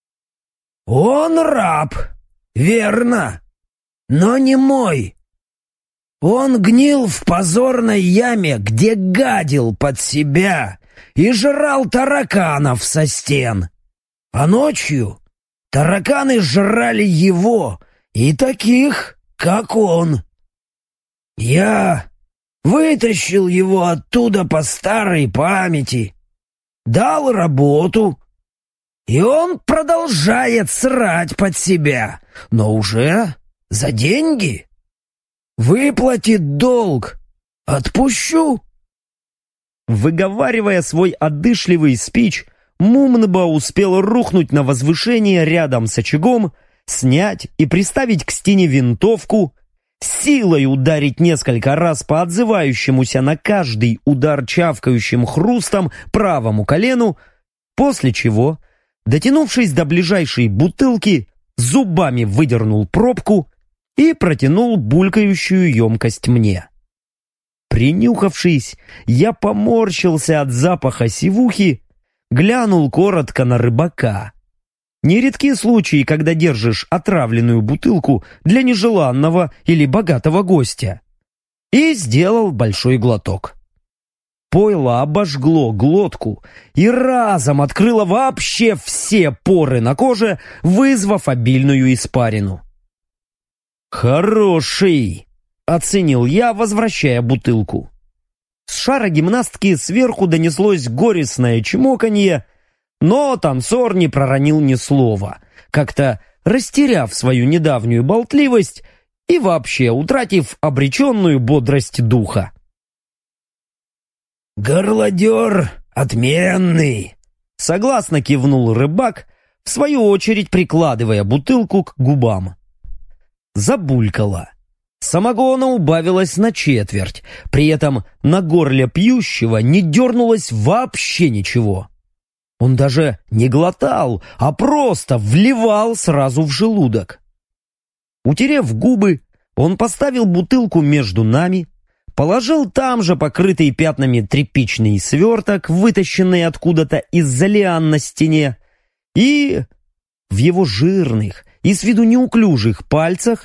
«Он раб, верно, но не мой. Он гнил в позорной яме, где гадил под себя и жрал тараканов со стен. А ночью тараканы жрали его и таких, как он. Я вытащил его оттуда по старой памяти, дал работу, и он продолжает срать под себя, но уже за деньги. Выплатит долг, отпущу». Выговаривая свой одышливый спич, Мумнба успел рухнуть на возвышение рядом с очагом, снять и приставить к стене винтовку, силой ударить несколько раз по отзывающемуся на каждый удар чавкающим хрустом правому колену, после чего, дотянувшись до ближайшей бутылки, зубами выдернул пробку и протянул булькающую емкость мне. Принюхавшись, я поморщился от запаха сивухи, глянул коротко на рыбака. Нередки случаи, когда держишь отравленную бутылку для нежеланного или богатого гостя. И сделал большой глоток. Пойло обожгло глотку и разом открыло вообще все поры на коже, вызвав обильную испарину. «Хороший!» — оценил я, возвращая бутылку. С шара гимнастки сверху донеслось горестное чмоканье, но танцор не проронил ни слова, как-то растеряв свою недавнюю болтливость и вообще утратив обреченную бодрость духа. «Горлодер отменный!» — согласно кивнул рыбак, в свою очередь прикладывая бутылку к губам. Забулькало. Самогона убавилось на четверть, при этом на горле пьющего не дернулось вообще ничего. Он даже не глотал, а просто вливал сразу в желудок. Утерев губы, он поставил бутылку между нами, положил там же покрытый пятнами тряпичный сверток, вытащенный откуда-то из-за лиан на стене, и в его жирных и с виду неуклюжих пальцах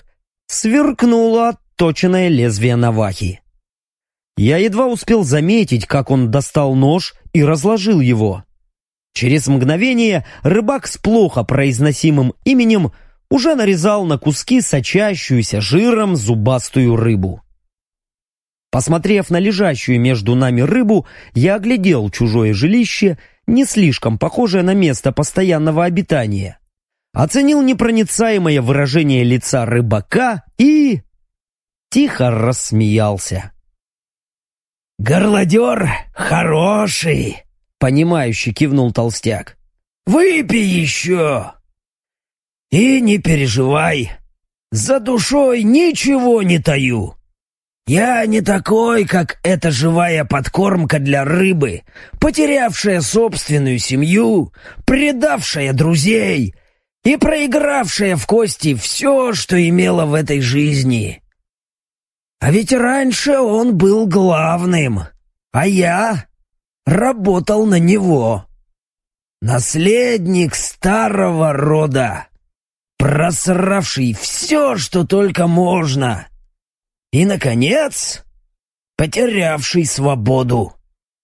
Сверкнуло отточенное лезвие навахи. Я едва успел заметить, как он достал нож и разложил его. Через мгновение рыбак с плохо произносимым именем уже нарезал на куски сочащуюся жиром зубастую рыбу. Посмотрев на лежащую между нами рыбу, я оглядел чужое жилище, не слишком похожее на место постоянного обитания, оценил непроницаемое выражение лица рыбака и тихо рассмеялся. «Горлодер хороший!» — понимающе кивнул толстяк. «Выпей еще! И не переживай, за душой ничего не таю. Я не такой, как эта живая подкормка для рыбы, потерявшая собственную семью, предавшая друзей и проигравшая в кости все, что имела в этой жизни. А ведь раньше он был главным, а я работал на него. Наследник старого рода, просравший все, что только можно. И, наконец, потерявший свободу».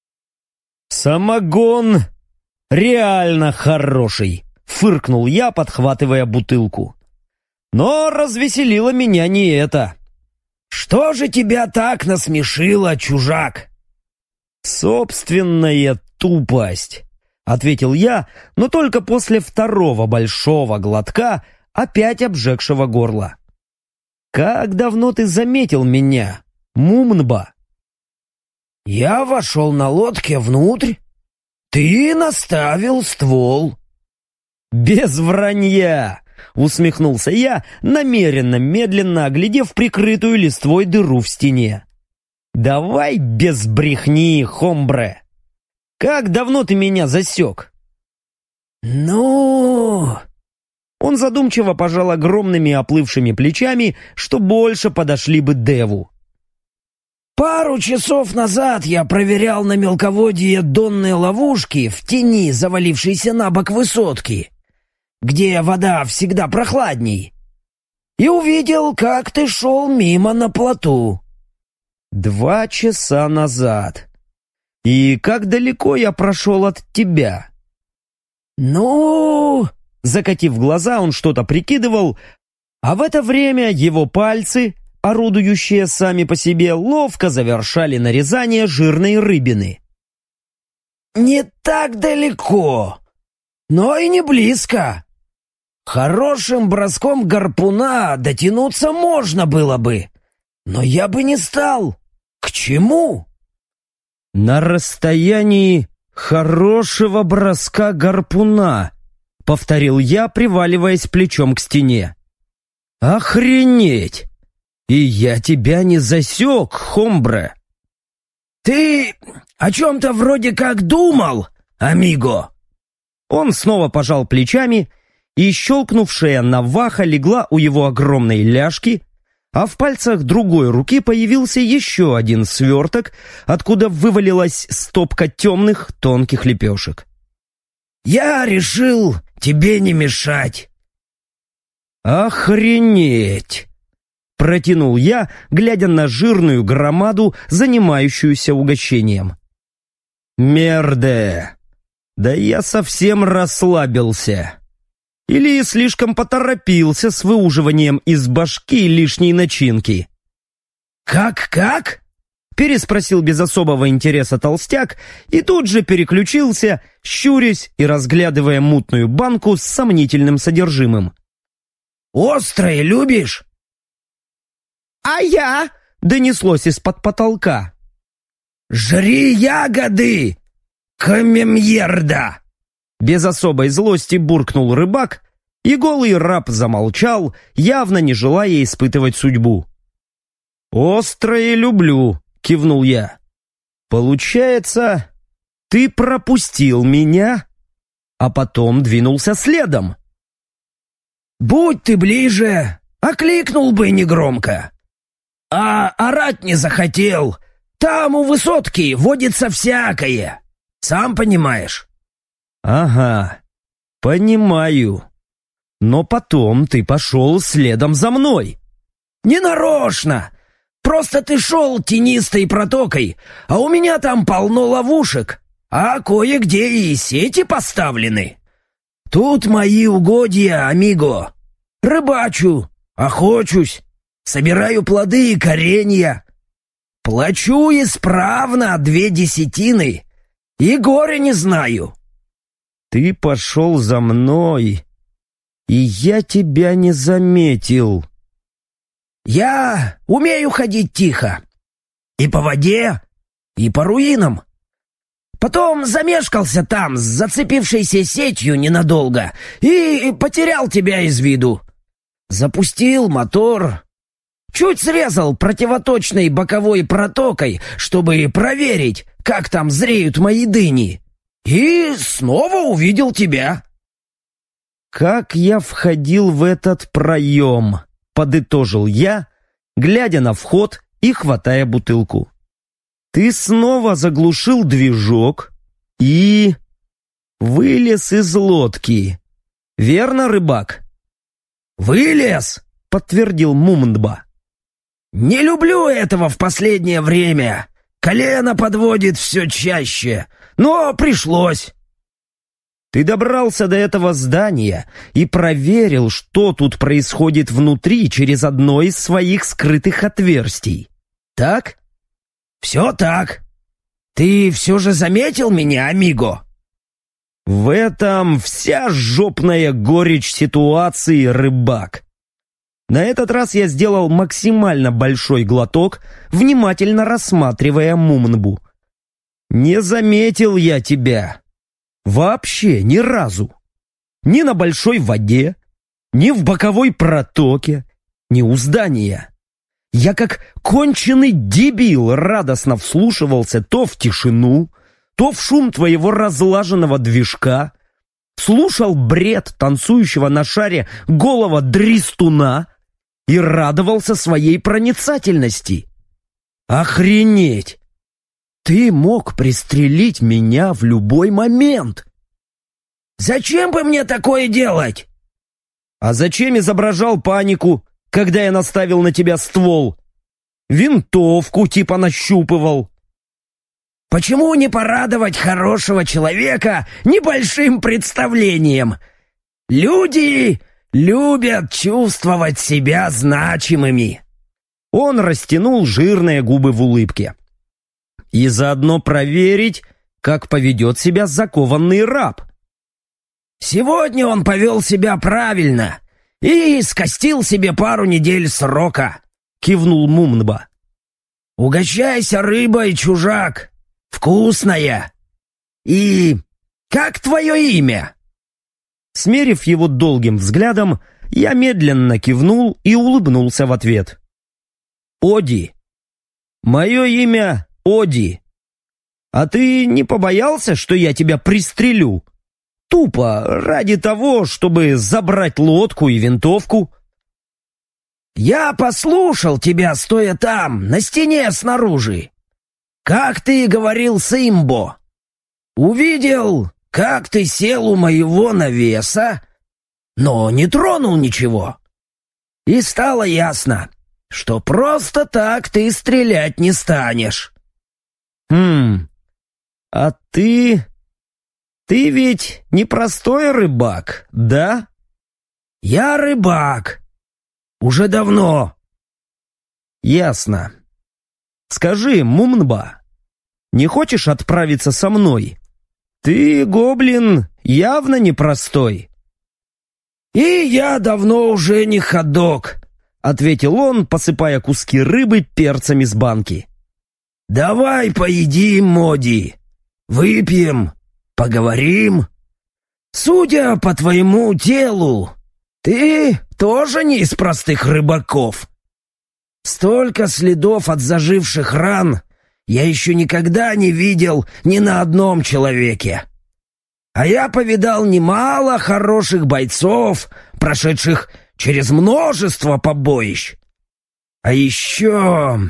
«Самогон реально хороший», — фыркнул я, подхватывая бутылку. Но развеселило меня не это. «Что же тебя так насмешило, чужак?» «Собственная тупость», — ответил я, но только после второго большого глотка, опять обжегшего горло. «Как давно ты заметил меня, Мумнба?» «Я вошел на лодке внутрь. Ты наставил ствол». «Без вранья!» — усмехнулся я, намеренно медленно оглядев прикрытую листвой дыру в стене. «Давай без брехни, хомбре! Как давно ты меня засек?» «Ну...» Он задумчиво пожал огромными оплывшими плечами, что больше подошли бы Деву. «Пару часов назад я проверял на мелководье донные ловушки в тени завалившейся на бок высотки, где вода всегда прохладней, и увидел, как ты шел мимо на плоту». 2 часа назад. И как далеко я прошел от тебя? «Ну...» Закатив глаза, он что-то прикидывал, а в это время его пальцы, орудующие сами по себе, ловко завершали нарезание жирной рыбины. «Не так далеко, но и не близко. Хорошим броском гарпуна дотянуться можно было бы, но я бы не стал. К чему?» «На расстоянии хорошего броска гарпуна», — повторил я, приваливаясь плечом к стене. «Охренеть! И я тебя не засек, хомбре!» «Ты о чем-то вроде как думал, амиго?» Он снова пожал плечами, и щелкнувшая наваха легла у его огромной ляжки, а в пальцах другой руки появился еще один сверток, откуда вывалилась стопка темных тонких лепешек. «Я решил тебе не мешать». «Охренеть!» — протянул я, глядя на жирную громаду, занимающуюся угощением. «Мерде! Да я совсем расслабился. Или слишком поторопился с выуживанием из башки лишней начинки». «Как?» — переспросил без особого интереса толстяк и тут же переключился, щурясь и разглядывая мутную банку с сомнительным содержимым. «Острое любишь?» «А я?» — донеслось из-под потолка. «Жри ягоды, камемьерда!» Без особой злости буркнул рыбак, и голый раб замолчал, явно не желая испытывать судьбу. «Острое люблю», — кивнул я. «Получается, ты пропустил меня, а потом двинулся следом». «Будь ты ближе, окликнул бы негромко. А орать не захотел. Там у высотки водится всякое. Сам понимаешь». «Ага, понимаю. Но потом ты пошел следом за мной». «Не нарочно! Просто ты шел тенистой протокой, а у меня там полно ловушек, а кое-где и сети поставлены. Тут мои угодья, амиго. Рыбачу, охочусь, собираю плоды и коренья. Плачу исправно 2/10 и горя не знаю». «Ты пошел за мной, и я тебя не заметил». «Я умею ходить тихо. И по воде, и по руинам. Потом замешкался там с зацепившейся сетью ненадолго и потерял тебя из виду. Запустил мотор, чуть срезал противоточной боковой протокой, чтобы проверить, как там зреют мои дыни, и снова увидел тебя». «Как я входил в этот проем?» — подытожил я, глядя на вход и хватая бутылку. «Ты снова заглушил движок и вылез из лодки. Верно, рыбак?» «Вылез», — подтвердил Мумндба. «Не люблю этого в последнее время. Колено подводит все чаще, но пришлось». «Ты добрался до этого здания и проверил, что тут происходит внутри через одно из своих скрытых отверстий. Так?» «Все так. Ты все же заметил меня, амиго?» В этом вся жопная горечь ситуации, рыбак. На этот раз я сделал максимально большой глоток, внимательно рассматривая Мумнбу. «Не заметил я тебя. Вообще ни разу. Ни на большой воде, ни в боковой протоке, ни у здания. Я как конченый дебил радостно вслушивался то в тишину, то в шум твоего разлаженного движка, слушал бред танцующего на шаре голого дрестуна и радовался своей проницательности. Охренеть! Ты мог пристрелить меня в любой момент. «Зачем бы мне такое делать?» «А зачем изображал панику, когда я наставил на тебя ствол? Винтовку типа нащупывал». «Почему не порадовать хорошего человека небольшим представлением? Люди любят чувствовать себя значимыми». Он растянул жирные губы в улыбке. «И заодно проверить, как поведет себя закованный раб». «Сегодня он повел себя правильно и скостил себе пару недель срока», — кивнул Мумнба. «Угощайся рыбой, чужак. Вкусная. И как твое имя?» Смерив его долгим взглядом, я медленно кивнул и улыбнулся в ответ. «Оди. Мое имя Оди. А ты не побоялся, что я тебя пристрелю? Тупо ради того, чтобы забрать лодку и винтовку?» «Я послушал тебя, стоя там, на стене снаружи. Как ты говорил с имбо. Увидел, как ты сел у моего навеса, но не тронул ничего. И стало ясно, что просто так ты стрелять не станешь». А ты ведь непростой рыбак, да?» «Я рыбак. Уже давно». «Ясно. Скажи, Мумнба, не хочешь отправиться со мной? Ты, гоблин, явно непростой». «И я давно уже не ходок», — ответил он, посыпая куски рыбы перцем из банки. «Давай поедим, Моди. Выпьем, поговорим. Судя по твоему телу, ты тоже не из простых рыбаков. Столько следов от заживших ран я еще никогда не видел ни на одном человеке. А я повидал немало хороших бойцов, прошедших через множество побоищ. А еще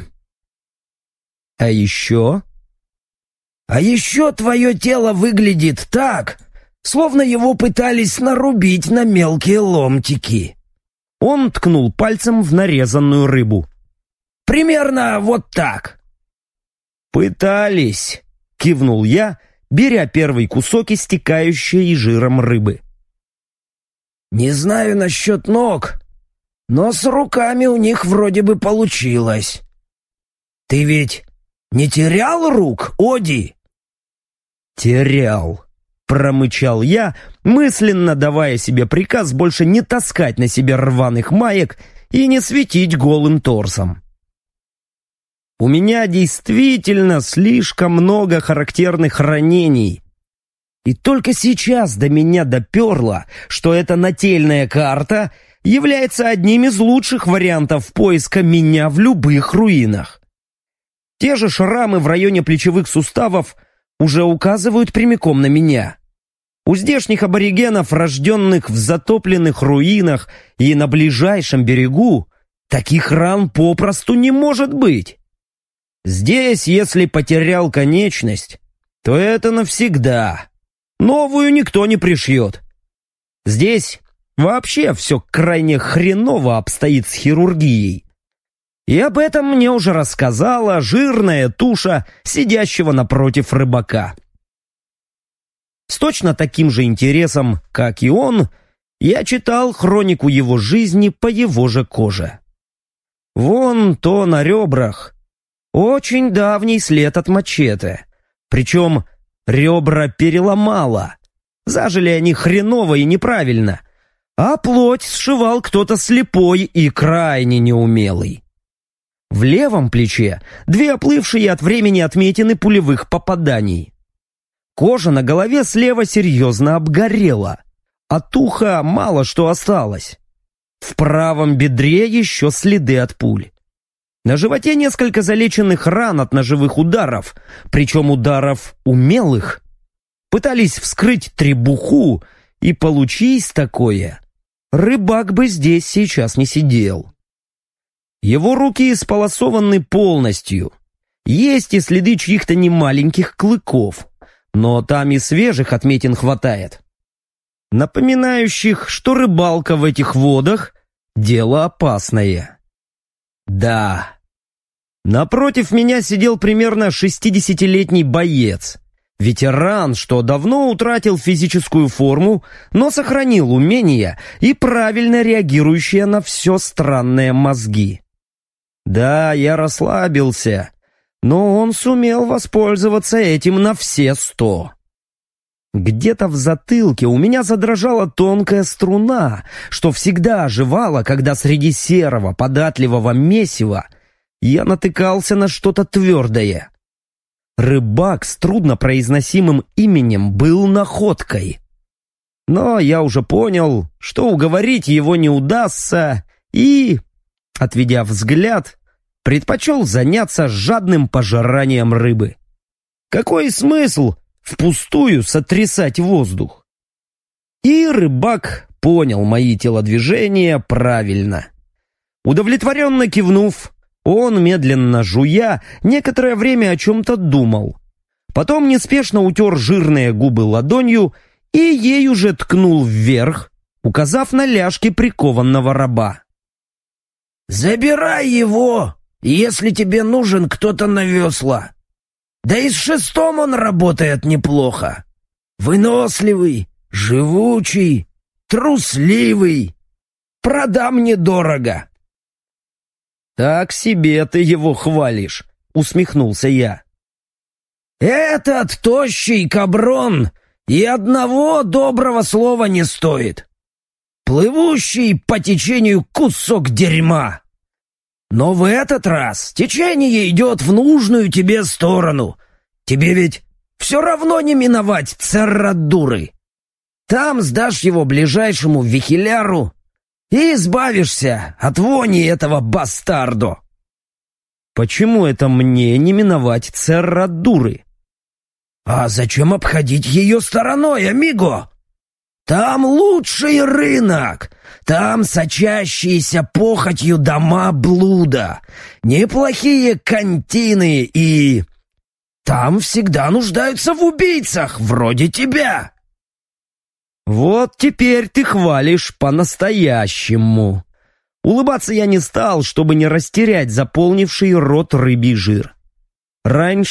твое тело выглядит так, словно его пытались нарубить на мелкие ломтики. Он ткнул пальцем в нарезанную рыбу. «Примерно вот так». «Пытались», — кивнул я, беря первый кусок истекающей жиром рыбы. «Не знаю насчет ног, но с руками у них вроде бы получилось. Ты ведь не терял рук, Оди?» «Терял», — промычал я, мысленно давая себе приказ больше не таскать на себе рваных маек и не светить голым торсом. У меня действительно слишком много характерных ранений. И только сейчас до меня доперло, что эта нательная карта является одним из лучших вариантов поиска меня в любых руинах. Те же шрамы в районе плечевых суставов уже указывают прямиком на меня. У здешних аборигенов, рожденных в затопленных руинах и на ближайшем берегу, таких ран попросту не может быть. Здесь, если потерял конечность, то это навсегда. Новую никто не пришьет. Здесь вообще все крайне хреново обстоит с хирургией. И об этом мне уже рассказала жирная туша сидящего напротив рыбака. С точно таким же интересом, как и он, я читал хронику его жизни по его же коже. Вон то на ребрах очень давний след от мачете. Причем ребра переломало. Зажили они хреново и неправильно. А плоть сшивал кто-то слепой и крайне неумелый. В левом плече 2 оплывшие от времени отметины пулевых попаданий. Кожа на голове слева серьезно обгорела. От уха мало что осталось. В правом бедре еще следы от пуль. На животе несколько залеченных ран от ножевых ударов, причем ударов умелых. Пытались вскрыть требуху, и получись такое, рыбак бы здесь сейчас не сидел. Его руки исполосованы полностью. Есть и следы чьих-то немаленьких клыков, но там и свежих отметин хватает. Напоминающих, что рыбалка в этих водах – дело опасное. Да. Напротив меня сидел примерно 60-летний боец. Ветеран, что давно утратил физическую форму, но сохранил умения и правильно реагирующие на все странное мозги. Да, я расслабился, но он сумел воспользоваться этим на все 100. Где-то в затылке у меня задрожала тонкая струна, что всегда оживала, когда среди серого податливого месива я натыкался на что-то твердое. Рыбак с труднопроизносимым именем был находкой. Но я уже понял, что уговорить его не удастся, и, отведя взгляд, предпочел заняться жадным пожиранием рыбы. Какой смысл впустую сотрясать воздух? И рыбак понял мои телодвижения правильно. Удовлетворенно кивнув, он, медленно жуя, некоторое время о чем-то думал. Потом неспешно утер жирные губы ладонью и ей уже ткнул вверх, указав на ляжки прикованного раба. «Забирай его, если тебе нужен кто-то на весла. Да и с шестом он работает неплохо. Выносливый, живучий, трусливый. Продам недорого». «Так себе ты его хвалишь», — усмехнулся я. «Этот тощий каброн и одного доброго слова не стоит. Плывущий по течению кусок дерьма. Но в этот раз течение идет в нужную тебе сторону. Тебе ведь все равно не миновать Церрадуры. Там сдашь его ближайшему вихиляру и избавишься от вони этого бастардо». «Почему это мне не миновать Церрадуры?» «А зачем обходить ее стороной, амиго? Там лучший рынок, там сочащиеся похотью дома блуда, неплохие кантины и... там всегда нуждаются в убийцах, вроде тебя». «Вот теперь ты хвалишь по-настоящему», Улыбаться я не стал, чтобы не растерять заполнивший рот рыбий жир. Раньше